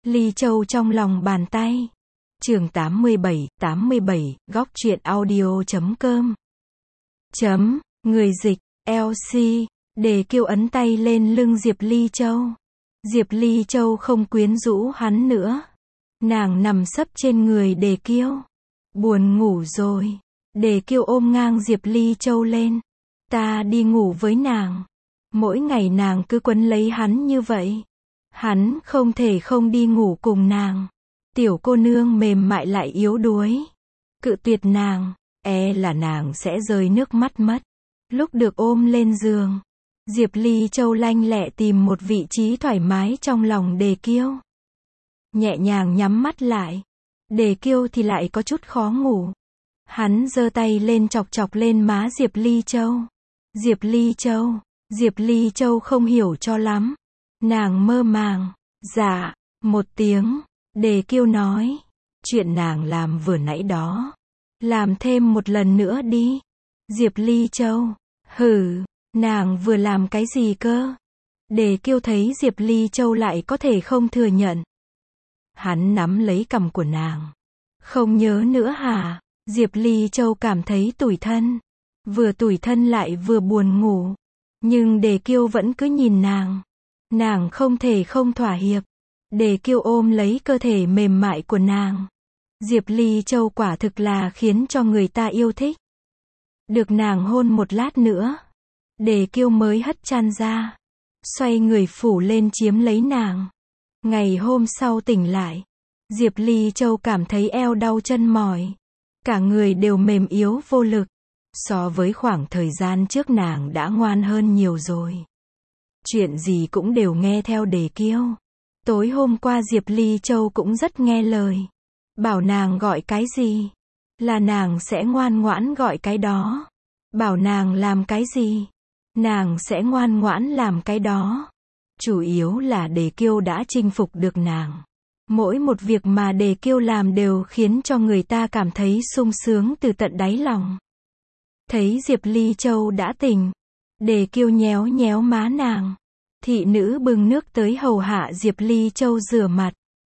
Ly Châu trong lòng bàn tay. Chương 87, góc truyện audio.com. Người dịch, LC, Đề Kiêu ấn tay lên lưng Diệp Ly Châu. Diệp Ly Châu không quyến rũ hắn nữa. Nàng nằm sấp trên người Đề Kiêu. Buồn ngủ rồi. Đề Kiêu ôm ngang Diệp Ly Châu lên. Ta đi ngủ với nàng. Mỗi ngày nàng cứ quấn lấy hắn như vậy. Hắn không thể không đi ngủ cùng nàng. Tiểu cô nương mềm mại lại yếu đuối. Cự tuyệt nàng, là nàng sẽ rơi nước mắt mất. Lúc được ôm lên giường, Diệp Ly Châu lanh lẹ tìm một vị trí thoải mái trong lòng Đề Kiêu. Nhẹ nhàng nhắm mắt lại. Đề Kiêu thì lại có chút khó ngủ. Hắn giơ tay lên chọc chọc lên má Diệp Ly Châu. Diệp Ly Châu không hiểu cho lắm. Nàng mơ màng. Dạ, một tiếng. Đề Kiêu nói. Chuyện nàng làm vừa nãy đó. Làm thêm một lần nữa đi. Diệp Ly Châu. Hừ, nàng vừa làm cái gì cơ? Đề Kiêu thấy Diệp Ly Châu lại có thể không thừa nhận. Hắn nắm lấy cằm của nàng. Không nhớ nữa hả? Diệp Ly Châu cảm thấy tủi thân. Vừa tủi thân lại vừa buồn ngủ. Nhưng Đề Kiêu vẫn cứ nhìn nàng. Nàng không thể không thỏa hiệp. Đề Kiêu ôm lấy cơ thể mềm mại của nàng. Diệp Ly Châu quả thực là khiến cho người ta yêu thích. Được nàng hôn một lát nữa, Đề Kiêu mới hất chăn ra. Xoay người phủ lên chiếm lấy nàng. Ngày hôm sau tỉnh lại, Diệp Ly Châu cảm thấy eo đau chân mỏi. Cả người đều mềm yếu vô lực. So với khoảng thời gian trước nàng đã ngoan hơn nhiều rồi. Chuyện gì cũng đều nghe theo Đề Kiêu. Tối hôm qua Diệp Ly Châu cũng rất nghe lời. Bảo nàng gọi cái gì, là nàng sẽ ngoan ngoãn gọi cái đó. Bảo nàng làm cái gì, nàng sẽ ngoan ngoãn làm cái đó. Chủ yếu là Đề Kiêu đã chinh phục được nàng. Mỗi một việc mà Đề Kiêu làm đều khiến cho người ta cảm thấy sung sướng từ tận đáy lòng. Thấy Diệp Ly Châu đã tỉnh, Đề Kiêu nhéo nhéo má nàng. Thị nữ bưng nước tới hầu hạ Diệp Ly Châu rửa mặt.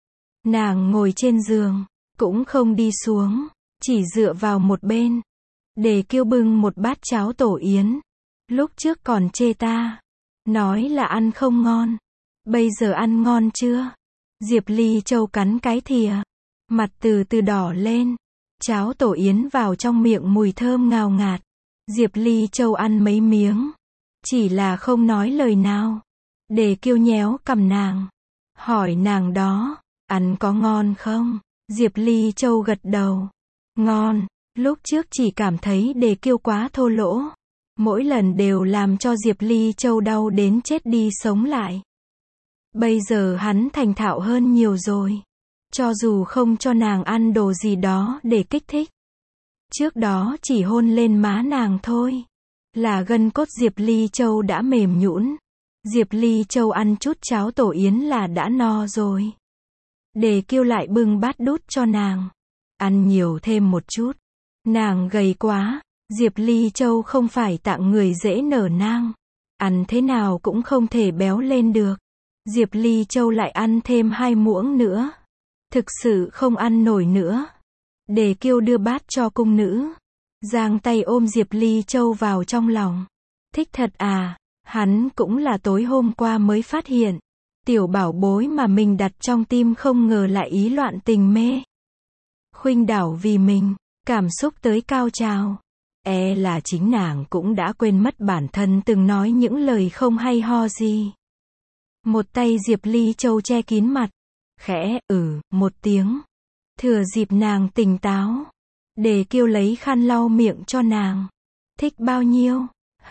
Nàng ngồi trên giường, cũng không đi xuống, chỉ dựa vào một bên. Đề Kiêu bưng một bát cháo tổ yến. Lúc trước còn chê ta, nói là ăn không ngon. Bây giờ ăn ngon chưa? Diệp Ly Châu cắn cái thìa, mặt từ từ đỏ lên. Cháo tổ yến vào trong miệng mùi thơm ngào ngạt. Diệp Ly Châu ăn mấy miếng, chỉ là không nói lời nào. Đề Kiêu nhéo cằm nàng, hỏi nàng đó, ăn có ngon không? Diệp Ly Châu gật đầu. Ngon. Lúc trước chỉ cảm thấy Đề Kiêu quá thô lỗ. Mỗi lần đều làm cho Diệp Ly Châu đau đến chết đi sống lại. Bây giờ hắn thành thạo hơn nhiều rồi. Cho dù không cho nàng ăn đồ gì đó để kích thích. Trước đó chỉ hôn lên má nàng thôi, là gân cốt Diệp Ly Châu đã mềm nhũn. Diệp Ly Châu ăn chút cháo tổ yến là đã no rồi. Đề Kiêu lại bưng bát đút cho nàng. Ăn nhiều thêm một chút. Nàng gầy quá. Diệp Ly Châu không phải tạng người dễ nở nang. Ăn thế nào cũng không thể béo lên được. Diệp Ly Châu lại ăn thêm 2 muỗng nữa. Thực sự không ăn nổi nữa. Đề Kiêu đưa bát cho cung nữ. Giang tay ôm Diệp Ly Châu vào trong lòng. Thích thật à? Hắn cũng là tối hôm qua mới phát hiện. Tiểu bảo bối mà mình đặt trong tim không ngờ lại ý loạn tình mê. Khuynh đảo vì mình, cảm xúc tới cao trào. Là chính nàng cũng đã quên mất bản thân từng nói những lời không hay ho gì. Một tay Diệp Ly Châu che kín mặt. Khẽ, một tiếng. Thừa dịp nàng tỉnh táo. Đề Kiêu lấy khăn lau miệng cho nàng. Thích bao nhiêu?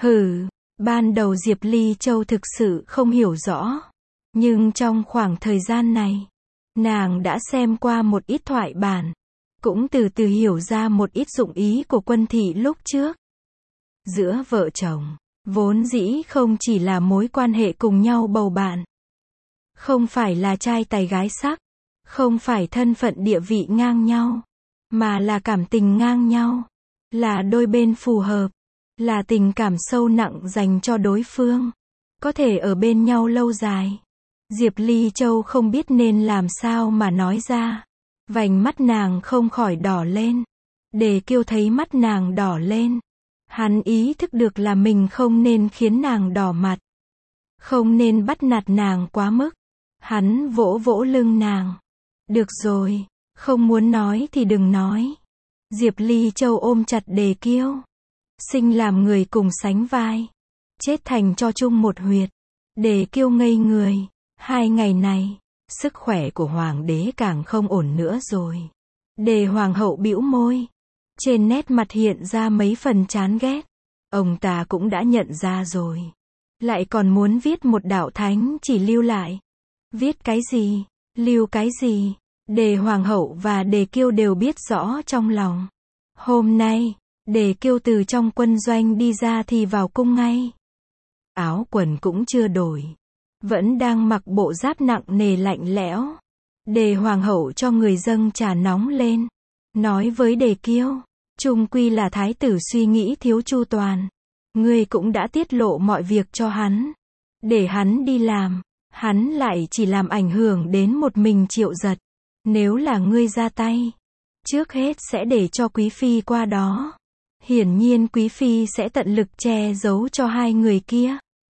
Ban đầu Diệp Ly Châu thực sự không hiểu rõ. Nhưng trong khoảng thời gian này, nàng đã xem qua một ít thoại bản. Cũng từ từ hiểu ra một ít dụng ý của Quân Thị lúc trước. Giữa vợ chồng, vốn dĩ không chỉ là mối quan hệ cùng nhau bầu bạn. Không phải là trai tài gái sắc. Không phải thân phận địa vị ngang nhau. Mà là cảm tình ngang nhau. Là đôi bên phù hợp. Là tình cảm sâu nặng dành cho đối phương. Có thể ở bên nhau lâu dài. Diệp Ly Châu không biết nên làm sao mà nói ra. Vành mắt nàng không khỏi đỏ lên. Đề Kiêu thấy mắt nàng đỏ lên. Hắn ý thức được là mình không nên khiến nàng đỏ mặt. Không nên bắt nạt nàng quá mức. Hắn vỗ vỗ lưng nàng. Được rồi, không muốn nói thì đừng nói. Diệp Ly Châu ôm chặt Đề Kiêu. Sinh làm người cùng sánh vai. Chết thành cho chung một huyệt. Đề Kiêu ngây người. 2 ngày này, sức khỏe của hoàng đế càng không ổn nữa rồi. Đề hoàng hậu bĩu môi. Trên nét mặt hiện ra mấy phần chán ghét. Ông ta cũng đã nhận ra rồi. Lại còn muốn viết một đạo thánh chỉ lưu lại. Viết cái gì? Lưu cái gì? Đề hoàng hậu và Đề Kiêu đều biết rõ trong lòng. Hôm nay, Đề Kiêu từ trong quân doanh đi ra thì vào cung ngay. Áo quần cũng chưa đổi. Vẫn đang mặc bộ giáp nặng nề lạnh lẽo. Đề hoàng hậu cho người dâng trà nóng lên. Nói với Đề Kiêu. Chung quy là thái tử suy nghĩ thiếu chu toàn. Ngươi cũng đã tiết lộ mọi việc cho hắn. Để hắn đi làm. Hắn lại chỉ làm ảnh hưởng đến một mình Triệu Giật. Nếu là ngươi ra tay, trước hết sẽ để cho quý phi qua đó. Hiển nhiên quý phi sẽ tận lực che giấu cho hai người kia.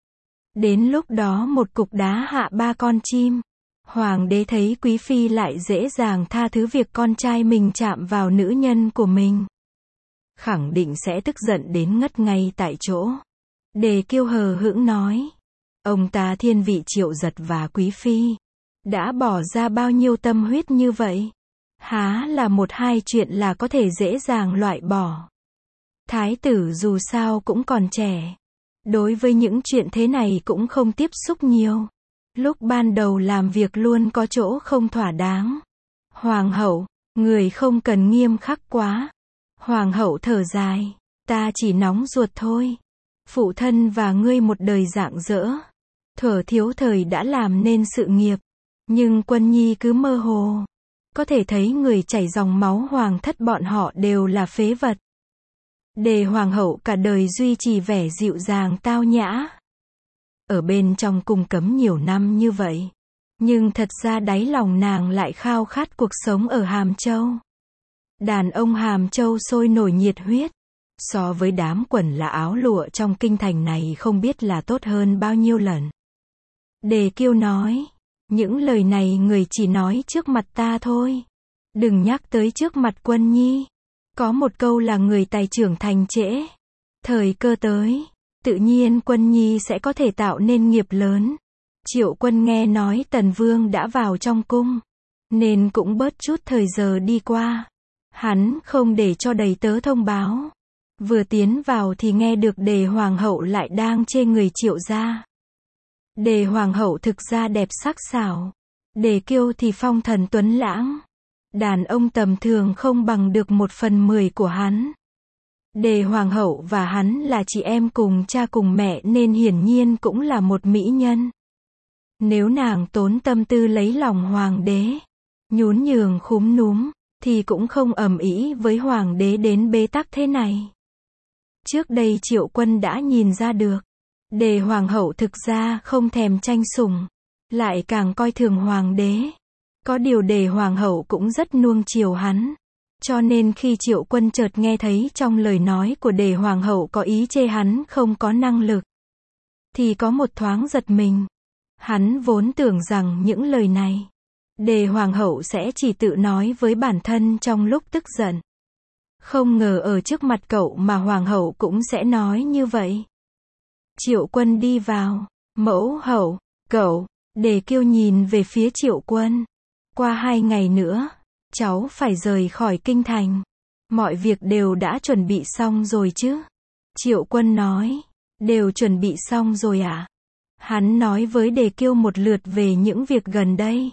Đến lúc đó một cục đá hạ 3 con chim. Hoàng đế thấy quý phi lại dễ dàng tha thứ việc con trai mình chạm vào nữ nhân của mình. Khẳng định sẽ tức giận đến ngất ngay tại chỗ. Đề Kiêu hờ hững nói. Ông ta thiên vị Triệu Giật và quý phi. Đã bỏ ra bao nhiêu tâm huyết như vậy. Há là 1-2 chuyện là có thể dễ dàng loại bỏ. Thái tử dù sao cũng còn trẻ. Đối với những chuyện thế này cũng không tiếp xúc nhiều. Lúc ban đầu làm việc luôn có chỗ không thỏa đáng. Hoàng hậu, người không cần nghiêm khắc quá. Hoàng hậu thở dài. Ta chỉ nóng ruột thôi. Phụ thân và ngươi một đời rạng rỡ. Thuở thiếu thời đã làm nên sự nghiệp. Nhưng Quân Nhi cứ mơ hồ. Có thể thấy người chảy dòng máu hoàng thất bọn họ đều là phế vật. Đề hoàng hậu cả đời duy trì vẻ dịu dàng tao nhã. Ở bên trong cung cấm nhiều năm như vậy. Nhưng thật ra đáy lòng nàng lại khao khát cuộc sống ở Hàm Châu. Đàn ông Hàm Châu sôi nổi nhiệt huyết. So với đám quần là áo lụa trong kinh thành này không biết là tốt hơn bao nhiêu lần. Đề Kiêu nói. Những lời này người chỉ nói trước mặt ta thôi. Đừng nhắc tới trước mặt Quân Nhi. Có một câu là người tài trưởng thành trễ. Thời cơ tới. Tự nhiên Quân Nhi sẽ có thể tạo nên nghiệp lớn. Triệu Quân nghe nói Tần Vương đã vào trong cung. Nên cũng bớt chút thời giờ đi qua. Hắn không để cho đầy tớ thông báo. Vừa tiến vào thì nghe được Đề hoàng hậu lại đang chê người Triệu gia. Đề hoàng hậu thực ra đẹp sắc sảo. Đề Kiêu thì phong thần tuấn lãng. Đàn ông tầm thường không bằng được 1/10 của hắn. Đề hoàng hậu và hắn là chị em cùng cha cùng mẹ nên hiển nhiên cũng là một mỹ nhân. Nếu nàng tốn tâm tư lấy lòng hoàng đế, nhún nhường khúm núm, thì cũng không ầm ĩ với hoàng đế đến bế tắc thế này. Trước đây Triệu Quân đã nhìn ra được. Đề hoàng hậu thực ra không thèm tranh sủng, lại càng coi thường hoàng đế. Có điều Đề hoàng hậu cũng rất nuông chiều hắn. Cho nên khi Triệu Quân chợt nghe thấy trong lời nói của Đề hoàng hậu có ý chê hắn không có năng lực, thì có một thoáng giật mình. Hắn vốn tưởng rằng những lời này, Đề hoàng hậu sẽ chỉ tự nói với bản thân trong lúc tức giận. Không ngờ ở trước mặt cậu mà hoàng hậu cũng sẽ nói như vậy. Triệu Quân đi vào. Mẫu hậu, cậu. Đề Kiêu nhìn về phía Triệu Quân. Qua 2 ngày nữa, cháu phải rời khỏi kinh thành. Mọi việc đều đã chuẩn bị xong rồi chứ? Triệu Quân nói. Đều chuẩn bị xong rồi ạ. Hắn nói với Đề Kiêu một lượt về những việc gần đây.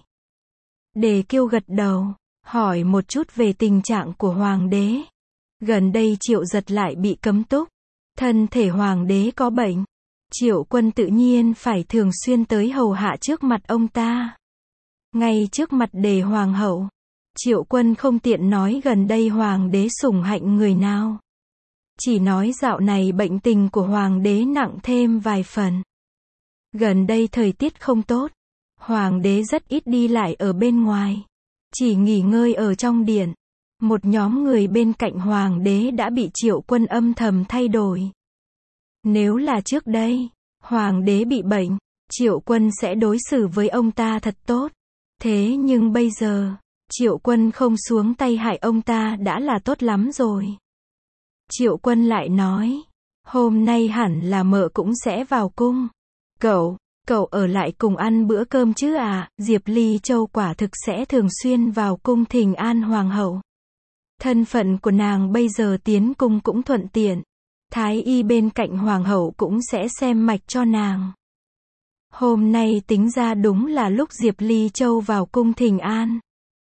Đề Kiêu gật đầu, hỏi một chút về tình trạng của hoàng đế. Gần đây Triệu Giật lại bị cấm túc. Thân thể hoàng đế có bệnh. Triệu Quân tự nhiên phải thường xuyên tới hầu hạ trước mặt ông ta. Ngay trước mặt Đề hoàng hậu. Triệu Quân không tiện nói gần đây hoàng đế sủng hạnh người nào. Chỉ nói dạo này bệnh tình của hoàng đế nặng thêm vài phần. Gần đây thời tiết không tốt. Hoàng đế rất ít đi lại ở bên ngoài, chỉ nghỉ ngơi ở trong điện. Một nhóm người bên cạnh hoàng đế đã bị Triệu Quân âm thầm thay đổi. Nếu là trước đây, hoàng đế bị bệnh, Triệu Quân sẽ đối xử với ông ta thật tốt. Thế nhưng bây giờ, Triệu Quân không xuống tay hại ông ta đã là tốt lắm rồi. Triệu Quân lại nói, hôm nay hẳn là mợ cũng sẽ vào cung. Cậu ở lại cùng ăn bữa cơm chứ à? Diệp Ly Châu quả thực sẽ thường xuyên vào cung thỉnh an hoàng hậu. Thân phận của nàng bây giờ tiến cung cũng thuận tiện. Thái y bên cạnh hoàng hậu cũng sẽ xem mạch cho nàng. Hôm nay tính ra đúng là lúc Diệp Ly Châu vào cung thỉnh an.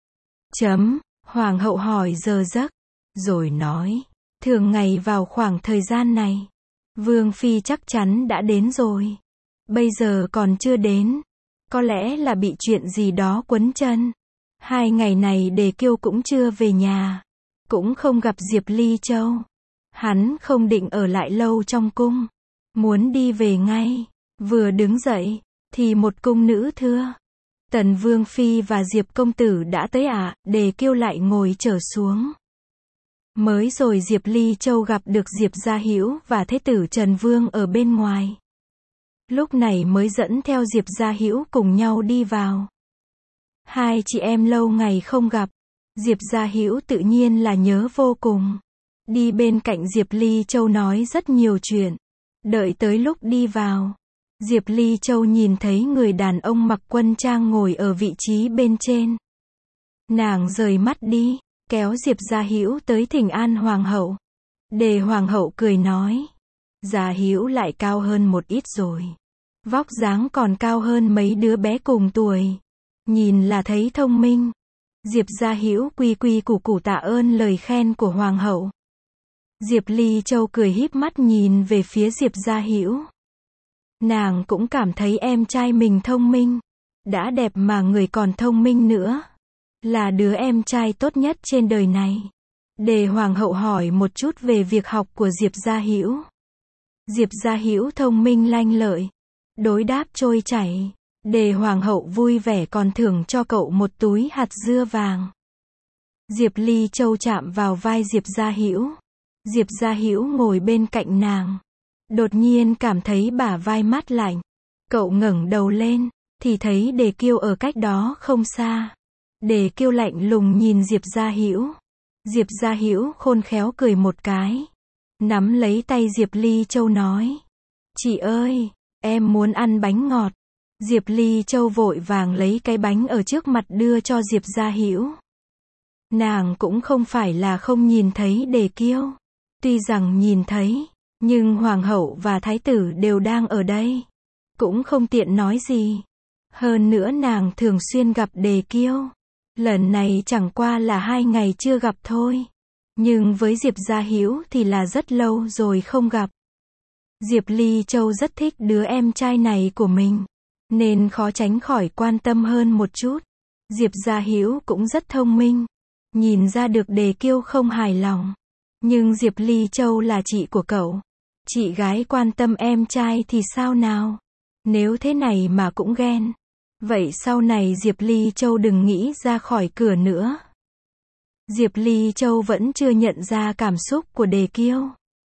Hoàng hậu hỏi giờ giấc, rồi nói, thường ngày vào khoảng thời gian này, Vương Phi chắc chắn đã đến rồi. Bây giờ còn chưa đến, có lẽ là bị chuyện gì đó quấn chân. 2 ngày này Đề Kiêu cũng chưa về nhà, cũng không gặp Diệp Ly Châu. Hắn không định ở lại lâu trong cung, muốn đi về ngay. Vừa đứng dậy, thì một cung nữ thưa, Tần Vương Phi và Diệp Công Tử đã tới ạ. Đề Kiêu lại ngồi trở xuống. Mới rồi Diệp Ly Châu gặp được Diệp Gia Hữu và Thế tử Trần Vương ở bên ngoài. Lúc này mới dẫn theo Diệp Gia Hữu cùng nhau đi vào. Hai chị em lâu ngày không gặp, Diệp Gia Hữu tự nhiên là nhớ vô cùng. Đi bên cạnh Diệp Ly Châu nói rất nhiều chuyện. Đợi tới lúc đi vào, Diệp Ly Châu nhìn thấy người đàn ông mặc quân trang ngồi ở vị trí bên trên. Nàng rời mắt đi, kéo Diệp Gia Hữu tới thỉnh an hoàng hậu. Đề hoàng hậu cười nói, Gia Hữu lại cao hơn một ít rồi. Vóc dáng còn cao hơn mấy đứa bé cùng tuổi. Nhìn là thấy thông minh. Diệp Gia Hữu quy quy củ củ tạ ơn lời khen của hoàng hậu. Diệp Ly Châu cười híp mắt nhìn về phía Diệp Gia Hữu. Nàng cũng cảm thấy em trai mình thông minh. Đã đẹp mà người còn thông minh nữa. Là đứa em trai tốt nhất trên đời này. Đề hoàng hậu hỏi một chút về việc học của Diệp Gia Hữu. Diệp Gia Hữu thông minh lanh lợi, đối đáp trôi chảy. Đề hoàng hậu vui vẻ còn thưởng cho cậu một túi hạt dưa vàng. Diệp Ly Châu chạm vào vai Diệp Gia Hữu. Diệp Gia Hữu ngồi bên cạnh nàng. Đột nhiên cảm thấy bả vai mát lạnh. Cậu ngẩng đầu lên, thì thấy Đề Kiêu ở cách đó không xa. Đề Kiêu lạnh lùng nhìn Diệp Gia Hữu. Diệp Gia Hữu khôn khéo cười một cái, nắm lấy tay Diệp Ly Châu nói, chị ơi, em muốn ăn bánh ngọt. Diệp Ly Châu vội vàng lấy cái bánh ở trước mặt đưa cho Diệp Gia Hữu. Nàng cũng không phải là không nhìn thấy Đề Kiêu. Tuy rằng nhìn thấy, nhưng hoàng hậu và thái tử đều đang ở đây. Cũng không tiện nói gì. Hơn nữa nàng thường xuyên gặp Đề Kiêu. Lần này chẳng qua là 2 ngày chưa gặp thôi. Nhưng với Diệp Gia Hữu thì là rất lâu rồi không gặp. Diệp Ly Châu rất thích đứa em trai này của mình, nên khó tránh khỏi quan tâm hơn một chút. Diệp Gia Hữu cũng rất thông minh, nhìn ra được Đề Kiêu không hài lòng. Nhưng Diệp Ly Châu là chị của cậu. Chị gái quan tâm em trai thì sao nào? Nếu thế này mà cũng ghen, vậy sau này Diệp Ly Châu đừng nghĩ ra khỏi cửa nữa. Diệp Ly Châu vẫn chưa nhận ra cảm xúc của Đề Kiêu.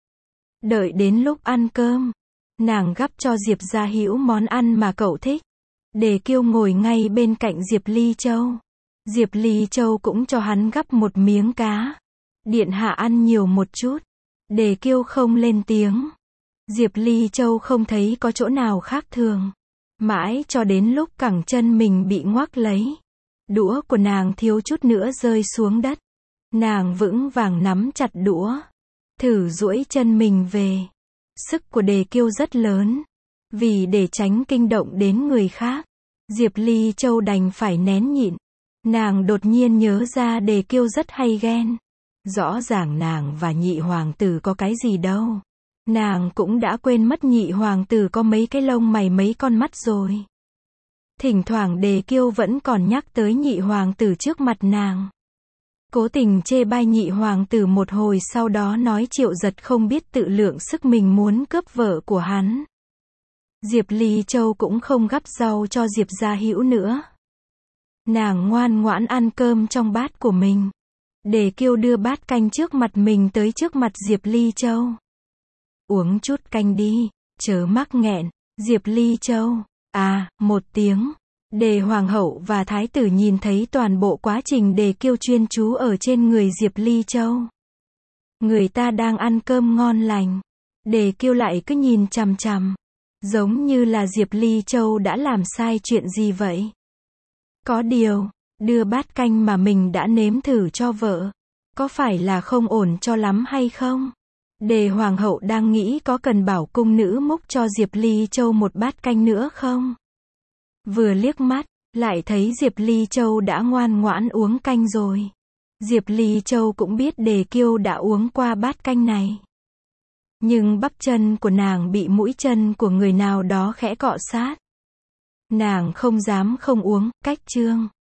Đợi đến lúc ăn cơm, nàng gắp cho Diệp Gia Hữu món ăn mà cậu thích. Đề Kiêu ngồi ngay bên cạnh Diệp Ly Châu. Diệp Ly Châu cũng cho hắn gắp một miếng cá. Điện hạ ăn nhiều một chút. Đề Kiêu không lên tiếng. Diệp Ly Châu không thấy có chỗ nào khác thường. Mãi cho đến lúc cẳng chân mình bị ngoắc lấy. Đũa của nàng thiếu chút nữa rơi xuống đất. Nàng vững vàng nắm chặt đũa, thử duỗi chân mình về. Sức của Đề Kiêu rất lớn. Vì để tránh kinh động đến người khác, Diệp Ly Châu đành phải nén nhịn. Nàng đột nhiên nhớ ra Đề Kiêu rất hay ghen. Rõ ràng nàng và nhị hoàng tử có cái gì đâu. Nàng cũng đã quên mất nhị hoàng tử có mấy cái lông mày mấy con mắt rồi. Thỉnh thoảng Đề Kiêu vẫn còn nhắc tới nhị hoàng tử trước mặt nàng. Cố tình chê bai nhị hoàng tử một hồi, sau đó nói Triệu Giật không biết tự lượng sức mình muốn cướp vợ của hắn. Diệp Ly Châu cũng không gắp rau cho Diệp Gia Hữu nữa. Nàng ngoan ngoãn ăn cơm trong bát của mình. Đề Kiêu đưa bát canh trước mặt mình tới trước mặt Diệp Ly Châu. Uống chút canh đi, chớ mắc nghẹn. Diệp Ly Châu, một tiếng. Đề Hoàng hậu và Thái tử nhìn thấy toàn bộ quá trình Đề Kiêu chuyên chú ở trên người Diệp Ly Châu. Người ta đang ăn cơm ngon lành. Đề Kiêu lại cứ nhìn chằm chằm. Giống như là Diệp Ly Châu đã làm sai chuyện gì vậy. Có điều, đưa bát canh mà mình đã nếm thử cho vợ, có phải là không ổn cho lắm hay không? Đề Hoàng hậu đang nghĩ có cần bảo cung nữ múc cho Diệp Ly Châu một bát canh nữa không? Vừa liếc mắt, lại thấy Diệp Ly Châu đã ngoan ngoãn uống canh rồi. Diệp Ly Châu cũng biết Đề Kiêu đã uống qua bát canh này. Nhưng bắp chân của nàng bị mũi chân của người nào đó khẽ cọ sát. Nàng không dám không uống, cách chương.